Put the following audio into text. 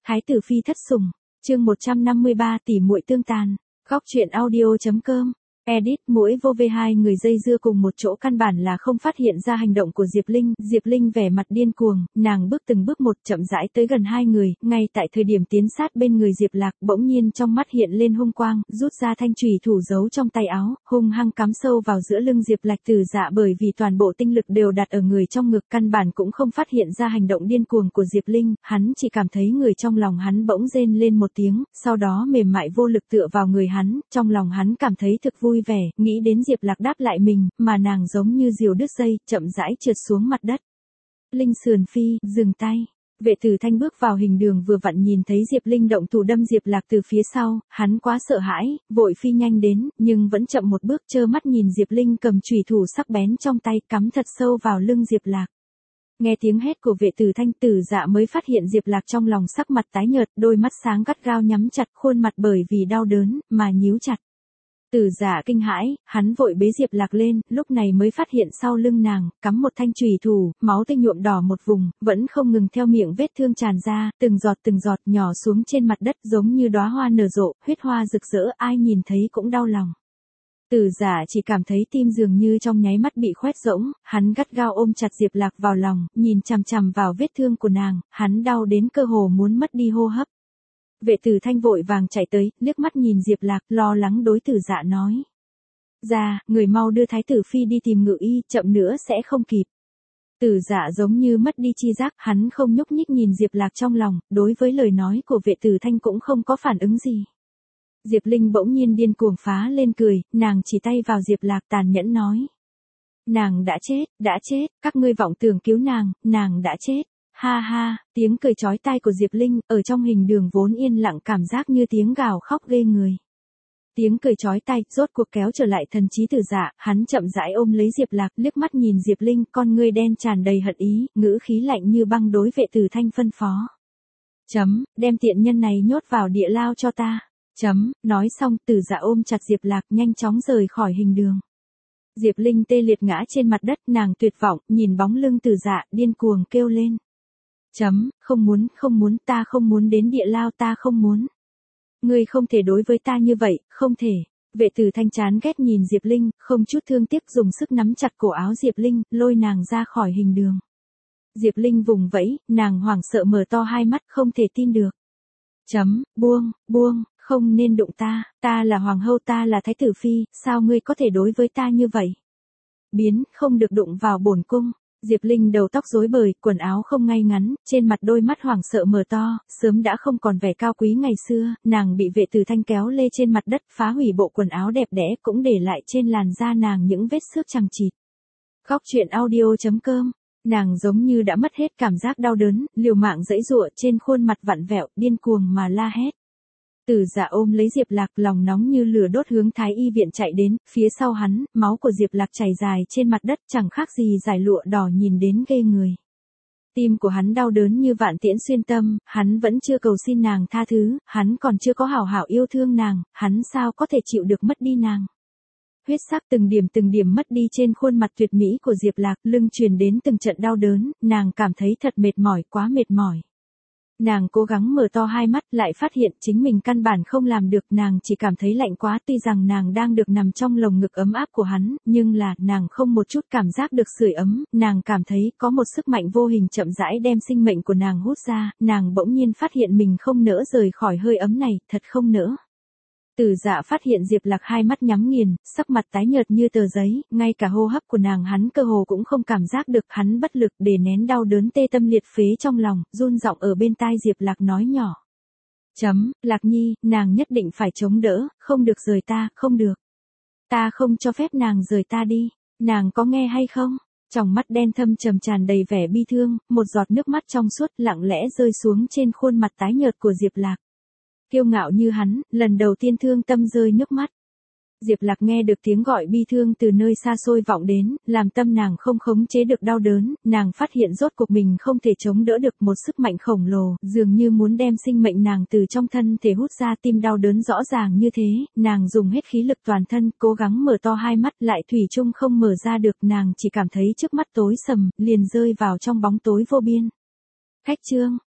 Thái tử phi thất sủng, chương 153 tỷ muội tương tàn. Góc truyện audio.com. Edit. Mỗi vô về hai người dây dưa cùng một chỗ căn bản là không phát hiện ra hành động của Diệp Linh. Diệp Linh vẻ mặt điên cuồng, nàng bước từng bước một chậm rãi tới gần hai người, ngay tại thời điểm tiến sát bên người Diệp Lạc, bỗng nhiên trong mắt hiện lên hung quang, rút ra thanh chùy thủ giấu trong tay áo, hung hăng cắm sâu vào giữa lưng Diệp Lạc. Tử Dạ bởi vì toàn bộ tinh lực đều đặt ở người trong ngực, căn bản cũng không phát hiện ra hành động điên cuồng của Diệp Linh, hắn chỉ cảm thấy người trong lòng hắn bỗng rên lên một tiếng, sau đó mềm mại vô lực tựa vào người hắn, trong lòng hắn cảm thấy thực vui vẻ, nghĩ đến Diệp Lạc đáp lại mình, mà nàng giống như diều đứt dây, chậm rãi trượt xuống mặt đất. Linh sườn phi, dừng tay. Vệ Tử Thanh bước vào hình đường vừa vặn nhìn thấy Diệp Linh động thủ đâm Diệp Lạc từ phía sau, hắn quá sợ hãi, vội phi nhanh đến, nhưng vẫn chậm một bước, trơ mắt nhìn Diệp Linh cầm chùy thủ sắc bén trong tay cắm thật sâu vào lưng Diệp Lạc. Nghe tiếng hét của Vệ Tử Thanh, Tử Dạ mới phát hiện Diệp Lạc trong lòng sắc mặt tái nhợt, đôi mắt sáng gắt gao nhắm chặt, khuôn mặt bởi vì đau đớn mà nhíu chặt. Tử Dạ kinh hãi, hắn vội bế Diệp Lạc lên, lúc này mới phát hiện sau lưng nàng cắm một thanh chùy thủ, máu tươi nhuộm đỏ một vùng, vẫn không ngừng theo miệng vết thương tràn ra, từng giọt nhỏ xuống trên mặt đất, giống như đóa hoa nở rộ, huyết hoa rực rỡ, ai nhìn thấy cũng đau lòng. Tử Dạ chỉ cảm thấy tim dường như trong nháy mắt bị khoét rỗng, hắn gắt gao ôm chặt Diệp Lạc vào lòng, nhìn chằm chằm vào vết thương của nàng, hắn đau đến cơ hồ muốn mất đi hô hấp. Vệ Tử Thanh vội vàng chạy tới, liếc mắt nhìn Diệp Lạc, lo lắng đối Tử Dạ nói: "Ra, người mau đưa Thái tử phi đi tìm ngự y, chậm nữa sẽ không kịp." Tử Dạ giống như mất đi chi giác, hắn không nhúc nhích nhìn Diệp Lạc trong lòng, đối với lời nói của Vệ Tử Thanh cũng không có phản ứng gì. Diệp Linh bỗng nhiên điên cuồng phá lên cười, nàng chỉ tay vào Diệp Lạc tàn nhẫn nói: "Nàng đã chết, các ngươi vọng tưởng cứu nàng đã chết." Ha ha, tiếng cười chói tai của Diệp Linh, ở trong hình đường vốn yên lặng cảm giác như tiếng gào khóc ghê người. Tiếng cười chói tai, rốt cuộc kéo trở lại thần trí Tử Dạ, hắn chậm rãi ôm lấy Diệp Lạc, liếc mắt nhìn Diệp Linh, con ngươi đen tràn đầy hận ý, ngữ khí lạnh như băng đối Vệ Tử Thanh phân phó: "Đem tiện nhân này nhốt vào địa lao cho ta." Nói xong, Tử Dạ ôm chặt Diệp Lạc, nhanh chóng rời khỏi hình đường. Diệp Linh tê liệt ngã trên mặt đất, nàng tuyệt vọng, nhìn bóng lưng Tử Dạ, điên cuồng kêu lên: "Không muốn, ta không muốn đến địa lao, ta không muốn. Ngươi không thể đối với ta như vậy, không thể." Vệ Tử Thanh chán ghét nhìn Diệp Linh, không chút thương tiếc dùng sức nắm chặt cổ áo Diệp Linh, lôi nàng ra khỏi hình đường. Diệp Linh vùng vẫy, nàng hoảng sợ mở to hai mắt, không thể tin được. Buông, không nên đụng ta là hoàng hậu, ta là thái tử phi, sao ngươi có thể đối với ta như vậy? Không được đụng vào bổn cung. Diệp Linh đầu tóc rối bời, quần áo không ngay ngắn, trên mặt đôi mắt hoảng sợ mở to, sớm đã không còn vẻ cao quý ngày xưa, nàng bị Vệ Tử Thanh kéo lê trên mặt đất, phá hủy bộ quần áo đẹp đẽ, cũng để lại trên làn da nàng những vết xước chằng chịt. Góc truyện audio.com. Nàng giống như đã mất hết cảm giác đau đớn, liều mạng giãy giụa, trên khuôn mặt vặn vẹo, điên cuồng mà la hét. Tử Dạ ôm lấy Diệp Lạc, lòng nóng như lửa đốt hướng Thái y viện chạy đến, phía sau hắn, máu của Diệp Lạc chảy dài trên mặt đất, chẳng khác gì dải lụa đỏ nhìn đến ghê người. Tim của hắn đau đớn như vạn tiễn xuyên tâm, hắn vẫn chưa cầu xin nàng tha thứ, hắn còn chưa có hảo hảo yêu thương nàng, hắn sao có thể chịu được mất đi nàng. Huyết sắc từng điểm mất đi trên khuôn mặt tuyệt mỹ của Diệp Lạc, lưng truyền đến từng trận đau đớn, nàng cảm thấy thật mệt mỏi, quá mệt mỏi. Nàng cố gắng mở to hai mắt, lại phát hiện chính mình căn bản không làm được, nàng chỉ cảm thấy lạnh quá, tuy rằng nàng đang được nằm trong lồng ngực ấm áp của hắn, nhưng là, nàng không một chút cảm giác được sưởi ấm, nàng cảm thấy có một sức mạnh vô hình chậm rãi đem sinh mệnh của nàng hút ra, nàng bỗng nhiên phát hiện mình không nỡ rời khỏi hơi ấm này, thật không nỡ. Tử Dạ phát hiện Diệp Lạc hai mắt nhắm nghiền, sắc mặt tái nhợt như tờ giấy, ngay cả hô hấp của nàng hắn cơ hồ cũng không cảm giác được, hắn bất lực để nén đau đớn tê tâm liệt phế trong lòng, run giọng ở bên tai Diệp Lạc nói nhỏ: "Lạc Nhi, nàng nhất định phải chống đỡ, không được rời ta, không được. Ta không cho phép nàng rời ta đi, nàng có nghe hay không?" Trong mắt đen thâm trầm tràn đầy vẻ bi thương, một giọt nước mắt trong suốt lặng lẽ rơi xuống trên khuôn mặt tái nhợt của Diệp Lạc. Kiêu ngạo như hắn, lần đầu tiên thương tâm rơi nước mắt. Diệp Lạc nghe được tiếng gọi bi thương từ nơi xa xôi vọng đến, làm tâm nàng không khống chế được đau đớn, nàng phát hiện rốt cuộc mình không thể chống đỡ được một sức mạnh khổng lồ, dường như muốn đem sinh mệnh nàng từ trong thân thể hút ra, tim đau đớn rõ ràng như thế, nàng dùng hết khí lực toàn thân, cố gắng mở to hai mắt, lại thủy chung không mở ra được, nàng chỉ cảm thấy trước mắt tối sầm, liền rơi vào trong bóng tối vô biên. Khách chương